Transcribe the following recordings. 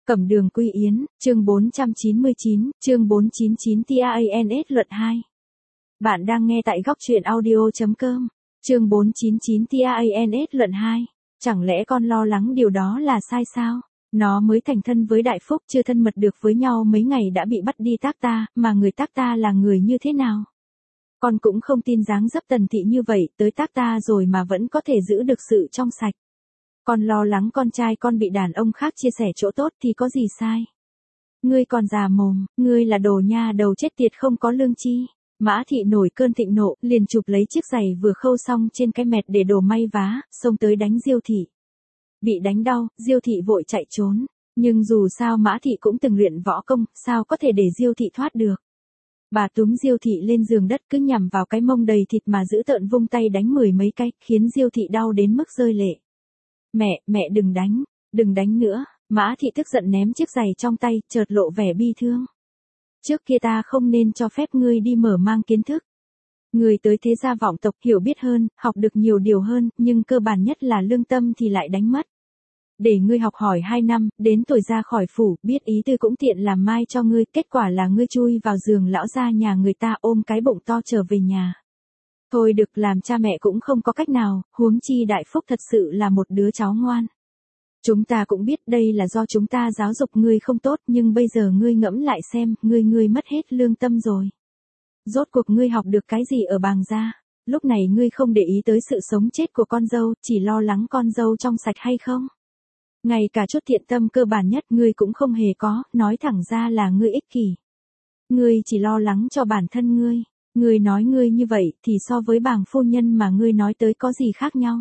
Cẩm Đường Quy Yến, chương 499, chương 499 TANS luận 2. Bạn đang nghe tại góc truyện audio.com, chương 499 TANS luận 2. Chẳng lẽ con lo lắng điều đó là sai sao? Nó mới thành thân với Đại Phúc, chưa thân mật được với nhau mấy ngày đã bị bắt đi tác ta, mà người tác ta là người như thế nào? Con cũng không tin dáng dấp tần thị như vậy, tới tác ta rồi mà vẫn có thể giữ được sự trong sạch. Con lo lắng con trai con bị đàn ông khác chia sẻ chỗ tốt thì có gì sai. Ngươi còn già mồm, ngươi là đồ nha đầu chết tiệt không có lương chi. Mã Thị nổi cơn thịnh nộ, liền chụp lấy chiếc giày vừa khâu xong trên cái mẹt để đổ may vá, xông tới đánh Diêu Thị. Bị đánh đau, Diêu Thị vội chạy trốn, nhưng dù sao Mã Thị cũng từng luyện võ công, sao có thể để Diêu Thị thoát được. Bà túm Diêu Thị lên giường đất cứ nhằm vào cái mông đầy thịt mà giữ tợn vung tay đánh 10 mấy cái, khiến Diêu Thị đau đến mức rơi lệ. Mẹ đừng đánh nữa. Mã Thị tức giận ném chiếc giày trong tay, chợt lộ vẻ bi thương. Trước kia ta không nên cho phép ngươi đi mở mang kiến thức. Ngươi tới thế gia vọng tộc hiểu biết hơn, học được nhiều điều hơn, nhưng cơ bản nhất là lương tâm thì lại đánh mất. Để ngươi học hỏi 2 năm, đến tuổi ra khỏi phủ, biết ý tư cũng tiện làm mai cho ngươi, kết quả là ngươi chui vào giường lão gia nhà người ta ôm cái bụng to trở về nhà. Thôi được, làm cha mẹ cũng không có cách nào, huống chi Đại Phúc thật sự là một đứa cháu ngoan. Chúng ta cũng biết đây là do chúng ta giáo dục ngươi không tốt, nhưng bây giờ ngươi ngẫm lại xem, ngươi mất hết lương tâm rồi. Rốt cuộc ngươi học được cái gì ở Bàng gia? Lúc này ngươi không để ý tới sự sống chết của con dâu, chỉ lo lắng con dâu trong sạch hay không? Ngay cả chút thiện tâm cơ bản nhất ngươi cũng không hề có, nói thẳng ra là ngươi ích kỷ. Ngươi chỉ lo lắng cho bản thân ngươi. Ngươi nói ngươi như vậy thì so với Bàng phu nhân mà ngươi nói tới có gì khác nhau?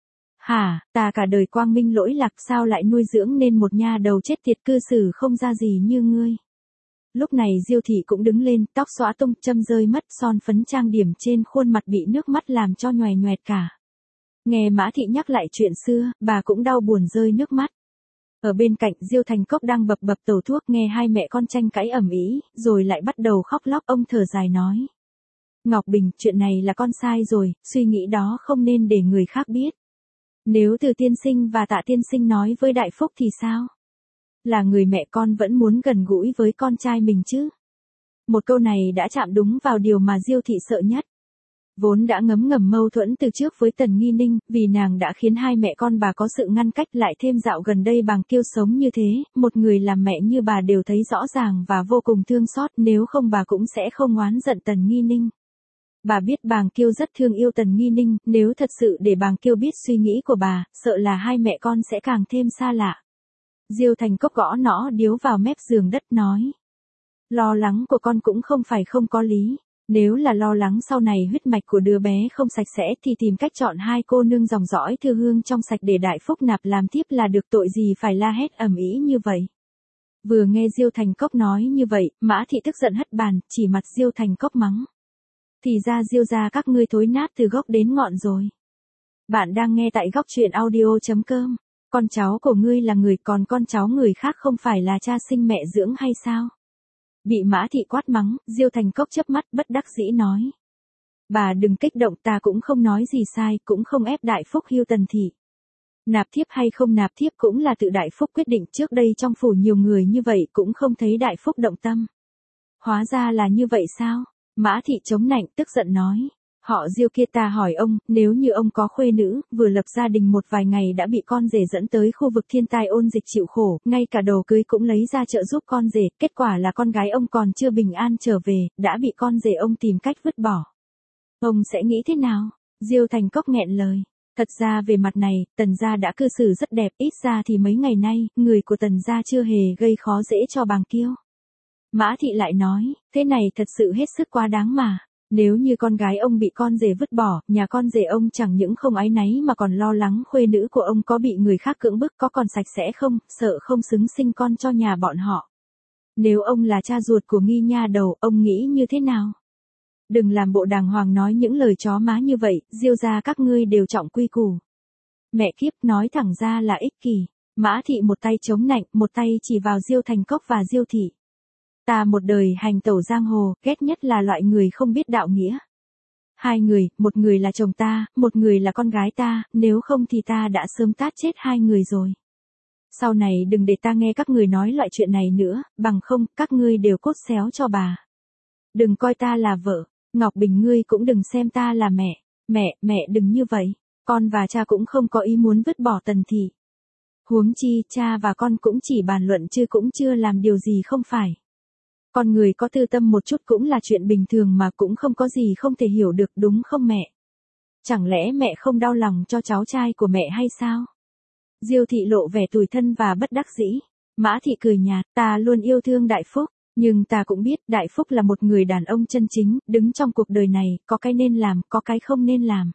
Hả, ta cả đời quang minh lỗi lạc sao lại nuôi dưỡng nên một nha đầu chết tiệt cư xử không ra gì như ngươi. Lúc này Diêu Thị cũng đứng lên, tóc xõa tung, châm rơi mất, son phấn trang điểm trên khuôn mặt bị nước mắt làm cho nhòe nhoẹt cả. Nghe Mã Thị nhắc lại chuyện xưa, bà cũng đau buồn rơi nước mắt. Ở bên cạnh Diêu Thành Cốc đang bập bập tẩu thuốc, nghe hai mẹ con tranh cãi ầm ĩ, rồi lại bắt đầu khóc lóc. Ông thở dài nói: Ngọc Bình, chuyện này là con sai rồi, suy nghĩ đó không nên để người khác biết. Nếu Từ tiên sinh và Tạ tiên sinh nói với Đại Phúc thì sao? Là người mẹ con vẫn muốn gần gũi với con trai mình chứ. Một câu này đã chạm đúng vào điều mà Diêu Thị sợ nhất. Vốn đã ngấm ngầm mâu thuẫn từ trước với Tần Nghi Ninh, vì nàng đã khiến hai mẹ con bà có sự ngăn cách, lại thêm dạo gần đây Bàng Kiêu sống như thế, một người làm mẹ như bà đều thấy rõ ràng và vô cùng thương xót, nếu không bà cũng sẽ không oán giận Tần Nghi Ninh. Bà biết Bàng Kiêu rất thương yêu Tần Nghi Ninh, nếu thật sự để Bàng Kiêu biết suy nghĩ của bà, sợ là hai mẹ con sẽ càng thêm xa lạ. Diêu Thành Cốc gõ nõ điếu vào mép giường đất nói: Lo lắng của con cũng không phải không có lý. Nếu là lo lắng sau này huyết mạch của đứa bé không sạch sẽ thì tìm cách chọn hai cô nương dòng dõi Thư Hương trong sạch để Đại Phúc nạp làm thiếp là được, tội gì phải la hét ầm ĩ như vậy. Vừa nghe Diêu Thành Cốc nói như vậy, Mã Thị tức giận hất bàn, chỉ mặt Diêu Thành Cốc mắng: Thì ra Diêu gia các ngươi thối nát từ gốc đến ngọn rồi. Bạn đang nghe tại góc truyện audio.com. Con cháu của ngươi là người, còn con cháu người khác không phải là cha sinh mẹ dưỡng hay sao? Bị Mã Thị quát mắng, Diêu Thành Cốc chớp mắt bất đắc dĩ nói: Bà đừng kích động, ta cũng không nói gì sai, cũng không ép Đại Phúc hưu Tần thị. Nạp thiếp hay không nạp thiếp cũng là tự Đại Phúc quyết định, trước đây trong phủ nhiều người như vậy cũng không thấy Đại Phúc động tâm. Hóa ra là như vậy sao? Mã Thị chống nạnh tức giận nói: Họ Diêu kia, ta hỏi ông, nếu như ông có khuê nữ, vừa lập gia đình một vài ngày đã bị con rể dẫn tới khu vực thiên tai ôn dịch chịu khổ, ngay cả đồ cưới cũng lấy ra trợ giúp con rể, kết quả là con gái ông còn chưa bình an trở về, đã bị con rể ông tìm cách vứt bỏ. Ông sẽ nghĩ thế nào? Diêu Thành Cốc nghẹn lời. Thật ra về mặt này, Tần gia đã cư xử rất đẹp, ít ra thì mấy ngày nay, người của Tần gia chưa hề gây khó dễ cho Bàng Kiêu. Mã Thị lại nói: Thế này thật sự hết sức quá đáng mà. Nếu như con gái ông bị con rể vứt bỏ, nhà con rể ông chẳng những không áy náy mà còn lo lắng khuê nữ của ông có bị người khác cưỡng bức, có còn sạch sẽ không, sợ không xứng sinh con cho nhà bọn họ. Nếu ông là cha ruột của Nghi nha đầu, ông nghĩ như thế nào? Đừng làm bộ đàng hoàng nói những lời chó má như vậy, Diêu gia các ngươi đều trọng quy củ. Mẹ kiếp, nói thẳng ra là ích kỷ. Mã Thị một tay chống nạnh, một tay chỉ vào Diêu Thành Cốc và Diêu Thị. Ta một đời hành tẩu giang hồ, ghét nhất là loại người không biết đạo nghĩa. Hai người, một người là chồng ta, một người là con gái ta, nếu không thì ta đã sớm tát chết hai người rồi. Sau này đừng để ta nghe các người nói loại chuyện này nữa, bằng không, các ngươi đều cốt xéo cho bà. Đừng coi ta là vợ, Ngọc Bình ngươi cũng đừng xem ta là mẹ. Mẹ đừng như vậy, con và cha cũng không có ý muốn vứt bỏ Tần thị. Huống chi, cha và con cũng chỉ bàn luận chứ cũng chưa làm điều gì không phải. Con người có tư tâm một chút cũng là chuyện bình thường mà cũng không có gì không thể hiểu được đúng không mẹ? Chẳng lẽ mẹ không đau lòng cho cháu trai của mẹ hay sao? Diêu thị lộ vẻ tủi thân và bất đắc dĩ. Mã thị cười nhạt, ta luôn yêu thương Đại Phúc, nhưng ta cũng biết Đại Phúc là một người đàn ông chân chính, đứng trong cuộc đời này, có cái nên làm, có cái không nên làm.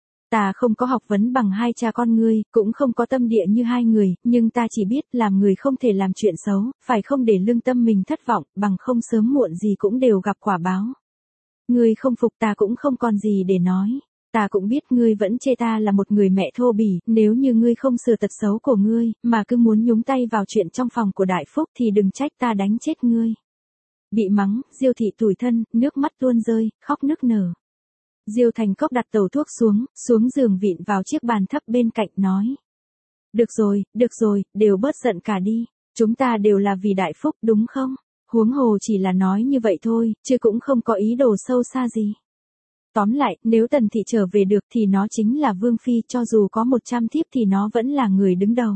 Ta không có học vấn bằng hai cha con ngươi, cũng không có tâm địa như hai người, nhưng ta chỉ biết làm người không thể làm chuyện xấu, phải không để lương tâm mình thất vọng, bằng không sớm muộn gì cũng đều gặp quả báo. Ngươi không phục ta cũng không còn gì để nói. Ta cũng biết ngươi vẫn chê ta là một người mẹ thô bỉ, nếu như ngươi không sửa tật xấu của ngươi, mà cứ muốn nhúng tay vào chuyện trong phòng của Đại Phúc thì đừng trách ta đánh chết ngươi. Bị mắng, Diêu thị tủi thân, nước mắt tuôn rơi, khóc nức nở. Diêu Thành Cốc đặt tẩu thuốc xuống giường vịn vào chiếc bàn thấp bên cạnh nói. Được rồi, đều bớt giận cả đi, chúng ta đều là vì Đại Phúc đúng không? Huống hồ chỉ là nói như vậy thôi, chứ cũng không có ý đồ sâu xa gì. Tóm lại, nếu Tần thị trở về được thì nó chính là vương phi, cho dù có 100 thiếp thì nó vẫn là người đứng đầu.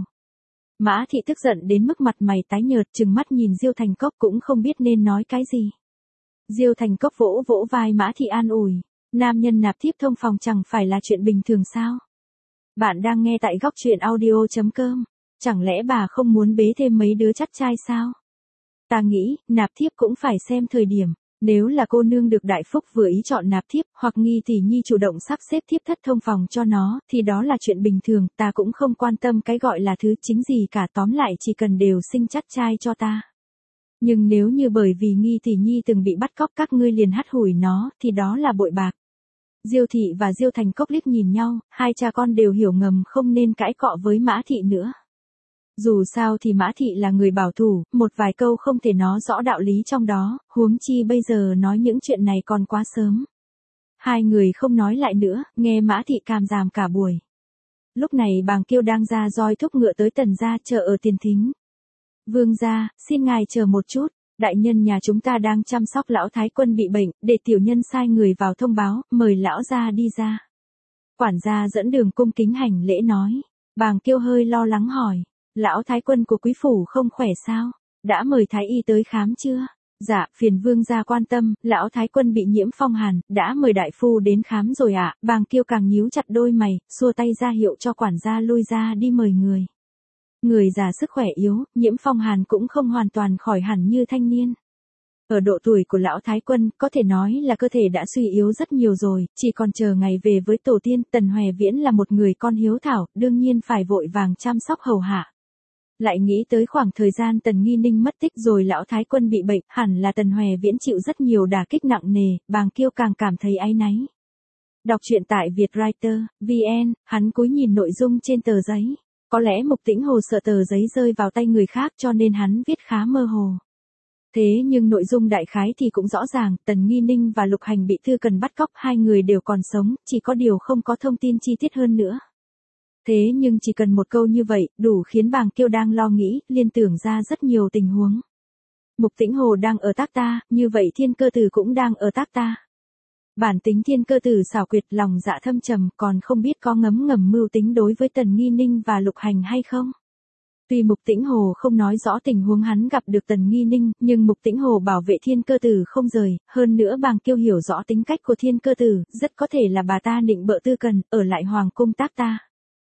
Mã thị tức giận đến mức mặt mày tái nhợt, trừng mắt nhìn Diêu Thành Cốc cũng không biết nên nói cái gì. Diêu Thành Cốc vỗ vỗ vai Mã thị an ủi, nam nhân nạp thiếp thông phòng chẳng phải là chuyện bình thường sao? Bạn đang nghe tại góc truyện audio.com, chẳng lẽ bà không muốn bế thêm mấy đứa chắt trai sao? Ta nghĩ, nạp thiếp cũng phải xem thời điểm. Nếu là cô nương được Đại Phúc vừa ý chọn nạp thiếp, hoặc Nghi tỷ nhi chủ động sắp xếp thiếp thất thông phòng cho nó, thì đó là chuyện bình thường, ta cũng không quan tâm cái gọi là thứ chính gì cả, tóm lại chỉ cần đều sinh chắt trai cho ta. Nhưng nếu như bởi vì Nghi tỷ nhi từng bị bắt cóc các ngươi liền hắt hủi nó, thì đó là bội bạc. Diêu thị và Diêu Thành Cốc liếc nhìn nhau, hai cha con đều hiểu ngầm không nên cãi cọ với Mã thị nữa. Dù sao thì Mã thị là người bảo thủ, một vài câu không thể nói rõ đạo lý trong đó, huống chi bây giờ nói những chuyện này còn quá sớm. Hai người không nói lại nữa, nghe Mã thị càm ràm cả buổi. Lúc này Bàng Kiêu đang ra roi thúc ngựa tới Tần gia chờ ở tiền thính. Vương gia, xin ngài chờ một chút, đại nhân nhà chúng ta đang chăm sóc lão thái quân bị bệnh, để tiểu nhân sai người vào thông báo, mời lão gia đi ra. Quản gia dẫn đường cung kính hành lễ nói. Bàng Kiêu hơi lo lắng hỏi. Lão thái quân của quý phủ không khỏe sao? Đã mời thái y tới khám chưa? Dạ, phiền vương gia quan tâm, lão thái quân bị nhiễm phong hàn, đã mời đại phu đến khám rồi ạ. Bàng Kiêu càng nhíu chặt đôi mày, xua tay ra hiệu cho quản gia lui ra đi mời người. Người già sức khỏe yếu, nhiễm phong hàn cũng không hoàn toàn khỏi hẳn như thanh niên. Ở độ tuổi của lão thái quân, có thể nói là cơ thể đã suy yếu rất nhiều rồi, chỉ còn chờ ngày về với tổ tiên. Tần Hoè Viễn là một người con hiếu thảo, đương nhiên phải vội vàng chăm sóc hầu hạ. Lại nghĩ tới khoảng thời gian Tần Nghi Ninh mất tích rồi lão thái quân bị bệnh, hẳn là Tần Hoè Viễn chịu rất nhiều đả kích nặng nề, Bàng Kiêu càng cảm thấy áy náy. Đọc truyện tại Vietwriter, VN, hắn cúi nhìn nội dung trên tờ giấy. Có lẽ Mục Tĩnh Hồ sợ tờ giấy rơi vào tay người khác cho nên hắn viết khá mơ hồ. Thế nhưng nội dung đại khái thì cũng rõ ràng, Tần Nghi Ninh và Lục Hành bị Thư Cần bắt cóc, hai người đều còn sống, chỉ có điều không có thông tin chi tiết hơn nữa. Thế nhưng chỉ cần một câu như vậy, đủ khiến Bàng Kiêu đang lo nghĩ, liên tưởng ra rất nhiều tình huống. Mục Tĩnh Hồ đang ở tác ta, như vậy Thiên Cơ Tử cũng đang ở tác ta. Bản tính Thiên Cơ Tử xảo quyệt, lòng dạ thâm trầm, còn không biết có ngấm ngầm mưu tính đối với Tần Nghi Ninh và Lục Hành hay không. Tuy Mục Tĩnh Hồ không nói rõ tình huống hắn gặp được Tần Nghi Ninh, nhưng Mục Tĩnh Hồ bảo vệ Thiên Cơ Tử không rời, hơn nữa Bàng Kiêu hiểu rõ tính cách của Thiên Cơ Tử, rất có thể là bà ta nịnh bợ Tư Cần, ở lại hoàng cung tác ta.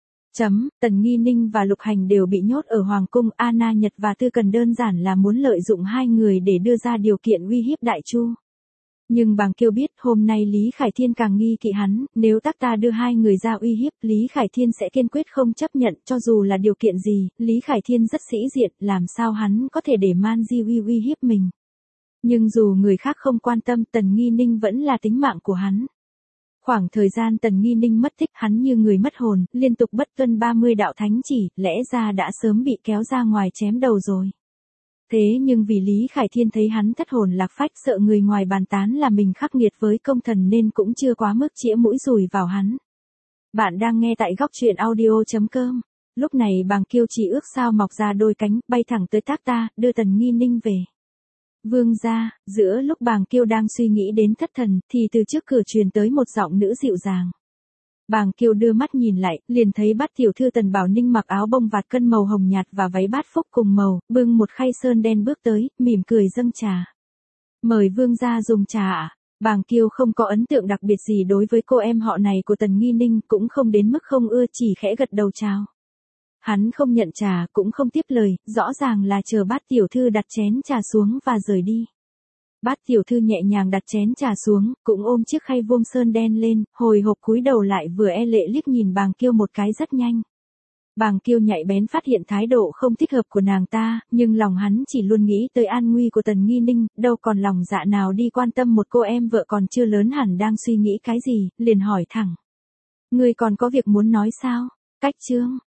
Tần Nghi Ninh và Lục Hành đều bị nhốt ở hoàng cung, Anna Nhật và Tư Cần đơn giản là muốn lợi dụng hai người để đưa ra điều kiện uy hiếp Đại Chu. Nhưng Bàng Kiêu biết hôm nay Lý Khải Thiên càng nghi kỵ hắn, nếu tác ta đưa hai người ra uy hiếp, Lý Khải Thiên sẽ kiên quyết không chấp nhận, cho dù là điều kiện gì, Lý Khải Thiên rất sĩ diện, làm sao hắn có thể để Man Di uy hiếp mình. Nhưng dù người khác không quan tâm, Tần Nghi Ninh vẫn là tính mạng của hắn. Khoảng thời gian Tần Nghi Ninh mất tích, hắn như người mất hồn, liên tục bất tuân 30 đạo thánh chỉ, lẽ ra đã sớm bị kéo ra ngoài chém đầu rồi. Thế nhưng vì Lý Khải Thiên thấy hắn thất hồn lạc phách, sợ người ngoài bàn tán là mình khắc nghiệt với công thần nên cũng chưa quá mức chĩa mũi dùi vào hắn. Bạn đang nghe tại góc truyện audio.com. Lúc này bàng Kiêu chỉ ước sao mọc ra đôi cánh, bay thẳng tới tác ta, đưa Tần Nghi Ninh về. Vương gia, giữa lúc bàng Kiêu đang suy nghĩ đến thất thần, thì từ trước cửa truyền tới một giọng nữ dịu dàng. Bàng Kiêu đưa mắt nhìn lại, liền thấy Bát tiểu thư Tần Bảo Ninh mặc áo bông vạt cân màu hồng nhạt và váy bát phúc cùng màu, bưng một khay sơn đen bước tới, mỉm cười dâng trà. Mời vương gia dùng trà ạ. Bàng Kiêu không có ấn tượng đặc biệt gì đối với cô em họ này của Tần Nghi Ninh, cũng không đến mức không ưa, chỉ khẽ gật đầu chào. Hắn không nhận trà, cũng không tiếp lời, rõ ràng là chờ Bát tiểu thư đặt chén trà xuống và rời đi. Bát tiểu thư nhẹ nhàng đặt chén trà xuống, cũng ôm chiếc khay vuông sơn đen lên, hồi hộp cúi đầu lại vừa e lệ liếc nhìn bàng Kiêu một cái rất nhanh. Bàng Kiêu nhạy bén phát hiện thái độ không thích hợp của nàng ta, nhưng lòng hắn chỉ luôn nghĩ tới an nguy của Tần Nghi Ninh, đâu còn lòng dạ nào đi quan tâm một cô em vợ còn chưa lớn hẳn đang suy nghĩ cái gì, liền hỏi thẳng. Ngươi còn có việc muốn nói sao? Cách chương.